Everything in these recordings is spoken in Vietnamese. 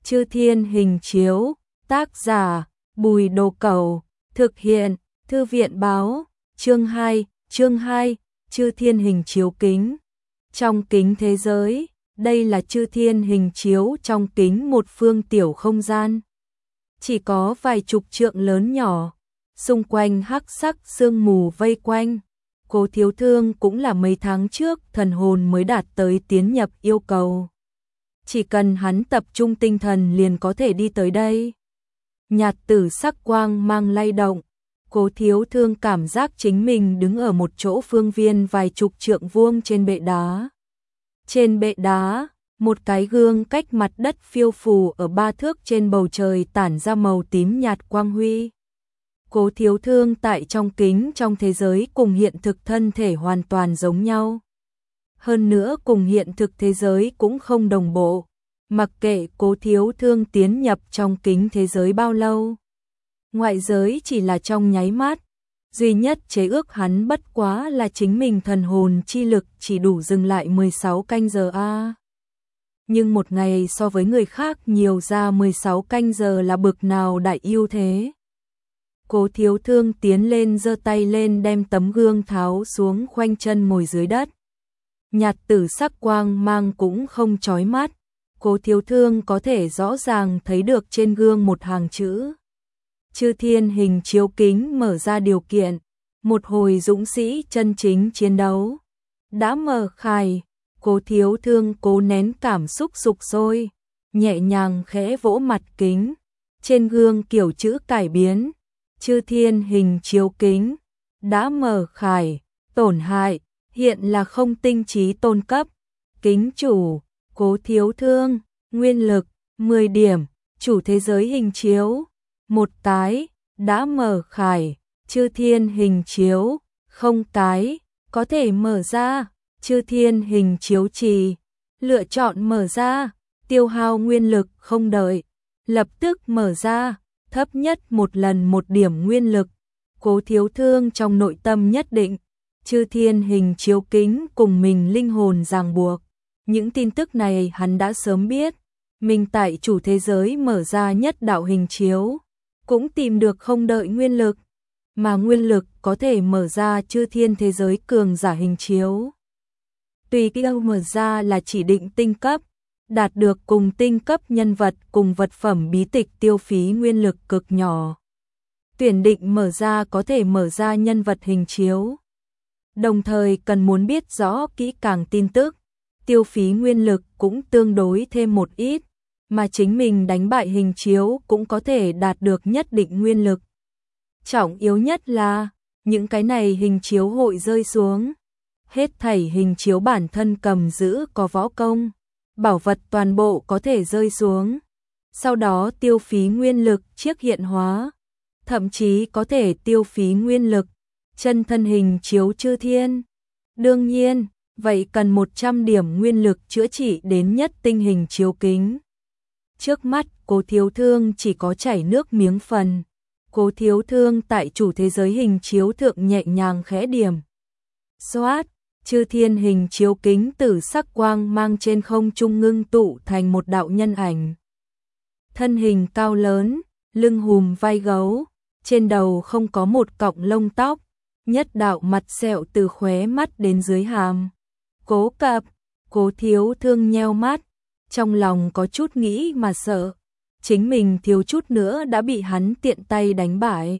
Chư Thiên Hình Chiếu, tác giả Bùi Đồ Cẩu, thực hiện Thư viện báo, chương 2, Chư Thiên Hình Chiếu kính. Trong kính thế giới, đây là Chư Thiên Hình Chiếu trong kính một phương tiểu không gian. Chỉ có vài chục trượng lớn nhỏ, xung quanh hắc sắc sương mù vây quanh. Cố Thiếu Thương cũng là mấy tháng trước thần hồn mới đạt tới tiến nhập yêu cầu. Chỉ cần hắn tập trung tinh thần liền có thể đi tới đây. Nhạt tử sắc quang mang lay động, Cố Thiếu Thương cảm giác chính mình đứng ở một chỗ phương viên vài chục trượng vuông trên bệ đá. Trên bệ đá, một cái gương cách mặt đất phiêu phù ở 3 thước trên bầu trời tản ra màu tím nhạt quang huy. Cố Thiếu Thương tại trong kính trong thế giới cùng hiện thực thân thể hoàn toàn giống nhau. Hơn nữa cùng hiện thực thế giới cũng không đồng bộ, mặc kệ Cố Thiếu Thương tiến nhập trong kính thế giới bao lâu. Ngoại giới chỉ là trong nháy mắt, duy nhất chế ước hắn bất quá là chính mình thần hồn chi lực chỉ đủ dừng lại 16 canh giờ a. Nhưng một ngày so với người khác nhiều ra 16 canh giờ là bực nào đại ưu thế. Cố Thiếu Thương tiến lên giơ tay lên đem tấm gương tháo xuống khoanh chân ngồi dưới đất. Nhạt tử sắc quang mang cũng không chói mắt, Cố Thiếu Thương có thể rõ ràng thấy được trên gương một hàng chữ. Chư Thiên Hình Chiếu kính mở ra điều kiện, một hồi dũng sĩ chân chính chiến đấu đã mở khai. Cố Thiếu Thương cố nén cảm xúc sục sôi, nhẹ nhàng khẽ vỗ mặt kính, trên gương kiểu chữ cải biến. Chư Thiên Hình Chiếu kính đã mở khai, tổn hại hiện là không tinh trí tôn cấp. Kính chủ Cố Thiếu Thương, nguyên lực 10 điểm, chủ thế giới hình chiếu một cái, đã mở khai. Chư Thiên Hình Chiếu không cái, có thể mở ra. Chư Thiên Hình Chiếu trì, lựa chọn mở ra, tiêu hao nguyên lực không đợi, lập tức mở ra, thấp nhất một lần 1 điểm nguyên lực. Cố Thiếu Thương trong nội tâm nhất định, Chư Thiên Hình Chiếu kính cùng mình linh hồn ràng buộc. Những tin tức này hắn đã sớm biết, mình tại chủ thế giới mở ra nhất đạo hình chiếu, cũng tìm được không đợi nguyên lực, mà nguyên lực có thể mở ra chư thiên thế giới cường giả hình chiếu. Tùy cái mở ra là chỉ định tinh cấp, đạt được cùng tinh cấp nhân vật cùng vật phẩm bí tịch tiêu phí nguyên lực cực nhỏ. Tuyển định mở ra có thể mở ra nhân vật hình chiếu. Đồng thời cần muốn biết rõ kỹ càng tin tức, tiêu phí nguyên lực cũng tương đối thêm một ít, mà chính mình đánh bại hình chiếu cũng có thể đạt được nhất định nguyên lực. Trọng yếu nhất là, những cái này hình chiếu hội rơi xuống. Hết thảy hình chiếu bản thân cầm giữ có võ công, bảo vật toàn bộ có thể rơi xuống. Sau đó tiêu phí nguyên lực chiếc hiện hóa, thậm chí có thể tiêu phí nguyên lực chân thân hình chiếu chư thiên. Đương nhiên, vậy cần 100 điểm nguyên lực chữa trị đến nhất tinh hình chiếu kính. Trước mắt Cố Thiếu Thương chỉ có chảy nước miếng phần. Cố Thiếu Thương tại chủ thế giới hình chiếu thượng nhẹ nhàng khẽ điểm. Xoát, Chư Thiên Hình Chiếu kính tử sắc quang mang trên không trung ngưng tụ thành một đạo nhân ảnh. Thân hình cao lớn, lưng hùm vai gấu, trên đầu không có một cọng lông tóc, nhất đạo mặt sẹo từ khóe mắt đến dưới hàm. Cố Cập, Cố Thiếu Thương nheo mắt, trong lòng có chút nghĩ mà sợ, chính mình thiếu chút nữa đã bị hắn tiện tay đánh bại.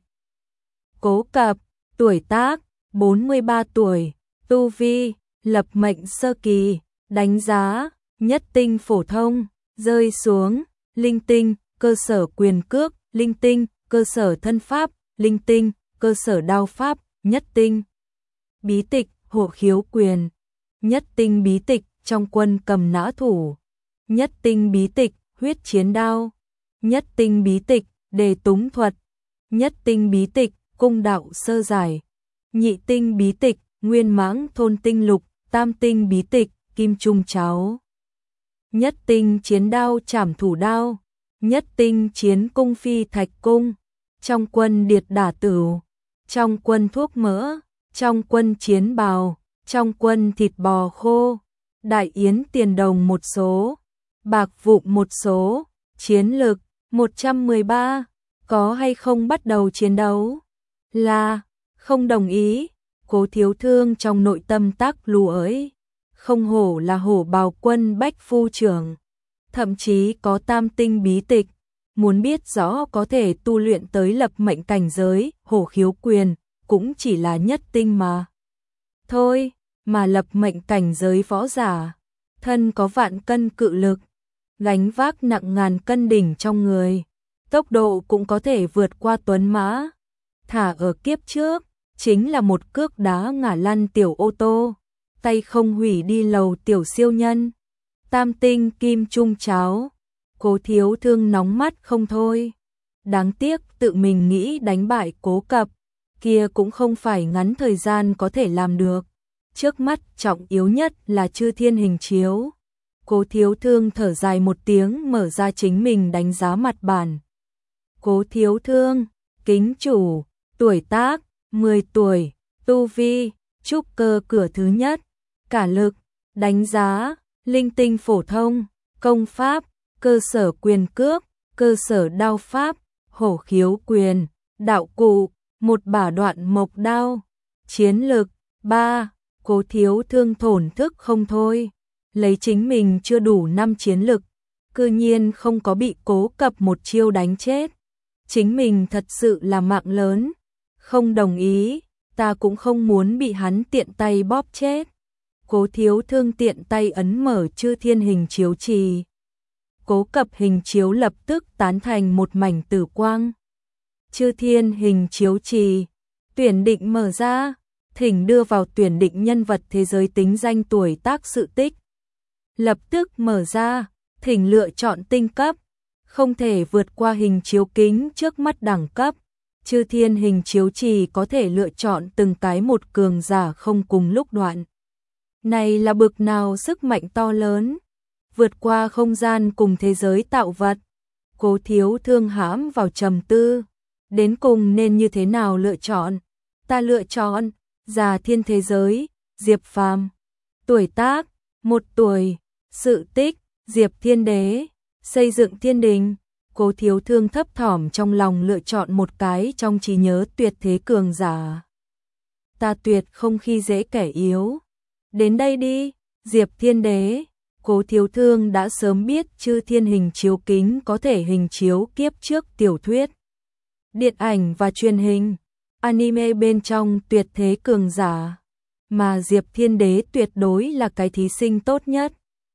Cố Cập, tuổi tác 43 tuổi, tu vi lập mệnh sơ kỳ, đánh giá nhất tinh phổ thông, rơi xuống linh tinh cơ sở quyền cước, linh tinh cơ sở thân pháp, linh tinh cơ sở đao pháp, nhất tinh bí tịch hộ khiếu quyền, nhất tinh bí tịch trong quân cầm nã thủ, nhất tinh bí tịch huyết chiến đao, nhất tinh bí tịch đề túng thuật, nhất tinh bí tịch cung đạo sơ giải, nhị tinh bí tịch nguyên mãng thôn tinh lục, tam tinh bí tịch kim trung cháo, nhất tinh chiến đao trảm thủ đao, nhất tinh chiến cung phi thạch cung, trong quân điệt đả tửu, trong quân thuốc mỡ, trong quân chiến bào, trong quân thịt bò khô, đại yến tiền đồng một số, bạc vụn một số, Chiến lực 113, có hay không bắt đầu chiến đấu? Là, không đồng ý. Cố Thiếu Thương trong nội tâm tác lù ấy. Không hổ là hổ bào quân bách phu trưởng. Thậm chí có tam tinh bí tịch. Muốn biết rõ có thể tu luyện tới lập mệnh cảnh giới, hổ khiếu quyền, cũng chỉ là nhất tinh mà. Thôi, mà lập mệnh cảnh giới võ giả. Thân có vạn cân cự lực. Gánh vác nặng ngàn cân đỉnh trong người. Tốc độ cũng có thể vượt qua tuấn mã. Thả ở kiếp trước, chính là một cước đá ngả lăn tiểu ô tô. Tay không hủy đi lầu tiểu siêu nhân. Tam tinh kim trung cháo. Cố Thiếu Thương nóng mắt không thôi. Đáng tiếc tự mình nghĩ đánh bại Cố Cập, kia cũng không phải ngắn thời gian có thể làm được. Trước mắt trọng yếu nhất là chư thiên hình chiếu. Cố Thiếu Thương thở dài một tiếng, mở ra chính mình đánh giá mặt bản. Cố Thiếu Thương, kính chủ, tuổi tác 10 tuổi, tu vi trúc cơ cửa thứ nhất, cả lực đánh giá linh tinh phổ thông, công pháp cơ sở quyền cước, cơ sở đao pháp, hổ khiếu quyền, đạo cụ, một bả đoạn mộc đao, chiến lực 3. Cố Thiếu Thương thổn thức không thôi, lấy chính mình chưa đủ 5 chiến lực, cư nhiên không có bị Cố Cập một chiêu đánh chết. Chính mình thật sự là mạng lớn, không đồng ý, ta cũng không muốn bị hắn tiện tay bóp chết. Cố Thiếu Thương tiện tay ấn mở chư thiên hình chiếu trì. Cố Cập hình chiếu lập tức tán thành một mảnh tử quang. Chư thiên hình chiếu trì, tuyển định mở ra, thỉnh đưa vào tuyển định nhân vật thế giới tính danh tuổi tác sự tích. Lập tức mở ra, thỉnh lựa chọn tinh cấp, không thể vượt qua hình chiếu kính trước mắt đẳng cấp. Chư thiên hình chiếu trì có thể lựa chọn từng cái một cường giả không cùng lúc đoạn. Này là bực nào sức mạnh to lớn, vượt qua không gian cùng thế giới tạo vật. Cố Thiếu Thương hãm vào trầm tư, đến cùng nên như thế nào lựa chọn? Ta lựa chọn Già Thiên thế giới, Diệp Phàm. Tuổi tác 1 tuổi, sự tích Diệp Thiên Đế, xây dựng thiên đình. Cố Thiếu Thương thấp thỏm trong lòng lựa chọn một cái trong trí nhớ tuyệt thế cường giả. Ta tuyệt không khi dễ kẻ yếu. Đến đây đi, Diệp Thiên Đế. Cố Thiếu Thương đã sớm biết chư thiên hình chiếu kính có thể hình chiếu kiếp trước tiểu thuyết, điện ảnh và truyền hình, anime bên trong tuyệt thế cường giả, mà Diệp Thiên Đế tuyệt đối là cái thí sinh tốt nhất.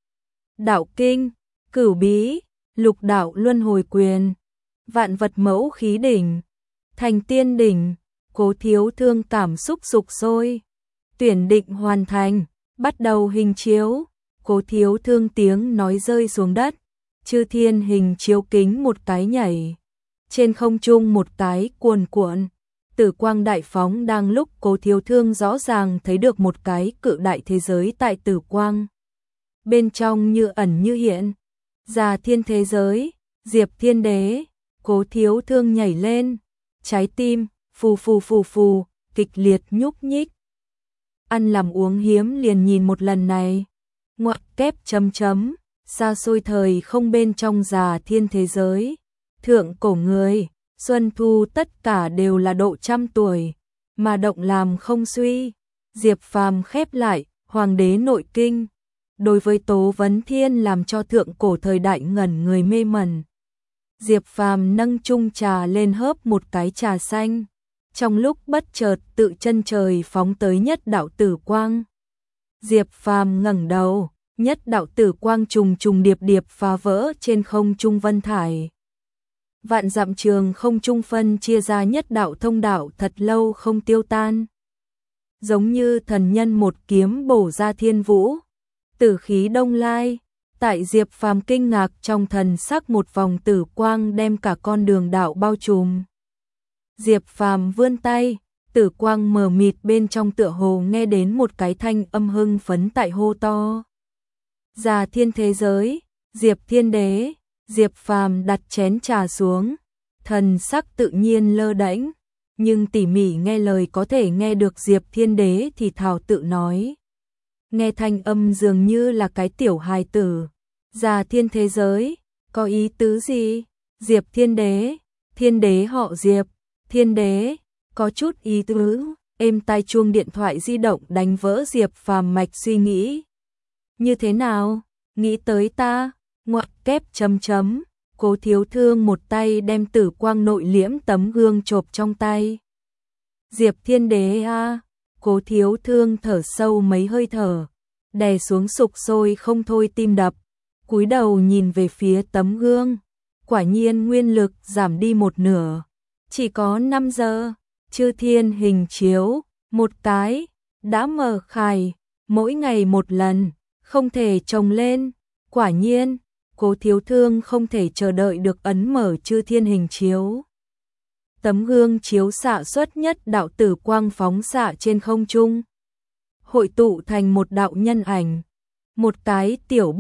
Đạo kinh, cửu bí, lục đạo luân hồi quyền, vạn vật mẫu khí đỉnh, thành tiên đỉnh. Cố Thiếu Thương cảm xúc sục sôi. Tuyển định hoàn thành, bắt đầu hình chiếu. Cố Thiếu Thương tiếng nói rơi xuống đất, chư thiên hình chiếu kính một cái nhảy, trên không trung một cái cuồn cuộn, tử quang đại phóng. Đang lúc Cố Thiếu Thương rõ ràng thấy được một cái cự đại thế giới tại tử quang, bên trong như ẩn như hiện, Già Thiên thế giới, Diệp Thiên Đế. Cố Thiếu Thương nhảy lên, trái tim phù phù phù phù kịch liệt nhúc nhích. Ăn làm uống hiếm liền nhìn một lần này. Ngoặc kép chấm chấm, xa xôi thời không bên trong Già Thiên thế giới, thượng cổ người, xuân thu tất cả đều là độ trăm tuổi, mà động làm không suy. Diệp Phàm khép lại Hoàng đế nội kinh, đối với Tố Vấn Thiên làm cho thượng cổ thời đại ngẩn người mê mẩn. Diệp Phàm nâng chung trà lên hớp một cái trà xanh, trong lúc bất chợt tự chân trời phóng tới nhất đạo tử quang. Diệp Phàm ngẩng đầu, nhất đạo tử quang trùng trùng điệp điệp phá vỡ trên không trung vân thải. Vạn dặm trường không trung phân chia ra nhất đạo thông đạo thật lâu không tiêu tan. Giống như thần nhân một kiếm bổ ra thiên vũ, tử khí đông lai. Tại Diệp Phàm kinh ngạc trong thần sắc, một vòng tử quang đem cả con đường đạo bao trùm. Diệp Phàm vươn tay, tử quang mờ mịt bên trong tựa hồ nghe đến một cái thanh âm hưng phấn tại hô to. Già Thiên thế giới, Diệp Thiên Đế. Diệp Phàm đặt chén trà xuống, thần sắc tự nhiên lơ đễnh, nhưng tỉ mỉ nghe lời có thể nghe được Diệp Thiên Đế thì thào tự nói. Nghe thanh âm dường như là cái tiểu hài tử. Già Thiên thế giới, Có ý tứ gì? Diệp Thiên đế họ Diệp, Thiên đế, có chút ý tứ. Êm tai chuông điện thoại di động đánh vỡ Diệp Phàm mạch suy nghĩ. Như thế nào? Nghĩ tới ta? Ngoặc kép chấm chấm. Cố Thiếu Thương một tay đem tử quang nội liễm tấm gương chộp trong tay. Diệp Thiên đế a. Cố Thiếu Thương thở sâu mấy hơi thở, đè xuống sục sôi không thôi tim đập, cúi đầu nhìn về phía tấm gương. Quả nhiên nguyên lực giảm đi một nửa, chỉ có 5 giờ. Chư thiên hình chiếu, một cái, đã mở khai, mỗi ngày một lần, không thể trồng lên. Quả nhiên, Cố Thiếu Thương không thể chờ đợi được ấn mở chư thiên hình chiếu. Tấm gương chiếu xạ xuất nhất đạo tử quang phóng xạ trên không trung, hội tụ thành một đạo nhân ảnh, một cái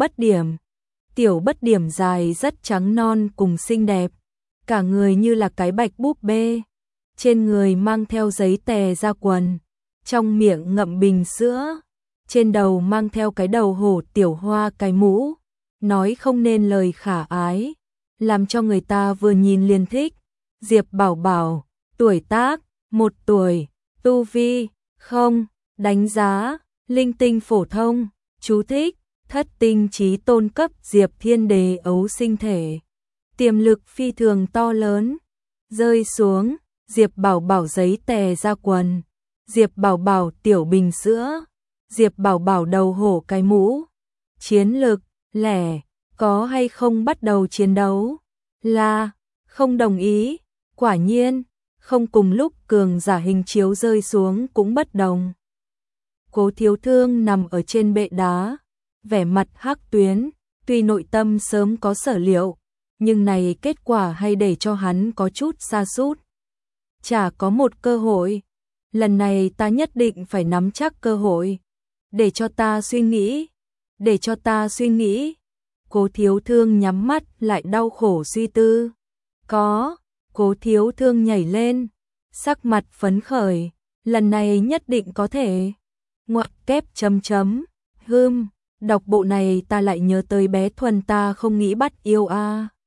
tiểu bất điểm dài rất trắng non cùng xinh đẹp, cả người như là cái bạch búp bê, trên người mang theo giấy tè da quần, trong miệng ngậm bình sữa, trên đầu mang theo cái đầu hổ tiểu hoa cái mũ, nói không nên lời khả ái, làm cho người ta vừa nhìn liền thích. Diệp Bảo Bảo, tuổi tác, 1 tuổi, tu vi, không, đánh giá, linh tinh phổ thông, chú thích, thất tinh chí tôn cấp Diệp Thiên đế ấu sinh thể. Tiềm lực phi thường to lớn, rơi xuống, Diệp Bảo Bảo giấy tè da quần, Diệp Bảo Bảo tiểu bình sữa, Diệp Bảo Bảo đầu hổ cái mũ. Chiến lực, lẻ, có hay không bắt đầu chiến đấu? Là, không đồng ý. Quả nhiên, không cùng lúc cường giả hình chiếu rơi xuống cũng bất đồng. Cố Thiếu Thương nằm ở trên bệ đá, vẻ mặt hắc tuyến, tuy nội tâm sớm có sở liệu, nhưng này kết quả hay để cho hắn có chút sa sút. Chả có một cơ hội, lần này ta nhất định phải nắm chắc cơ hội, để cho ta suy nghĩ. Cố Thiếu Thương nhắm mắt lại đau khổ suy tư. Cố Thiếu Thương nhảy lên, sắc mặt phấn khởi, lần này nhất định có thể. Ngoặc kép chấm chấm, đọc bộ này ta lại nhớ tới bé Thuần ta không nghĩ bắt yêu a.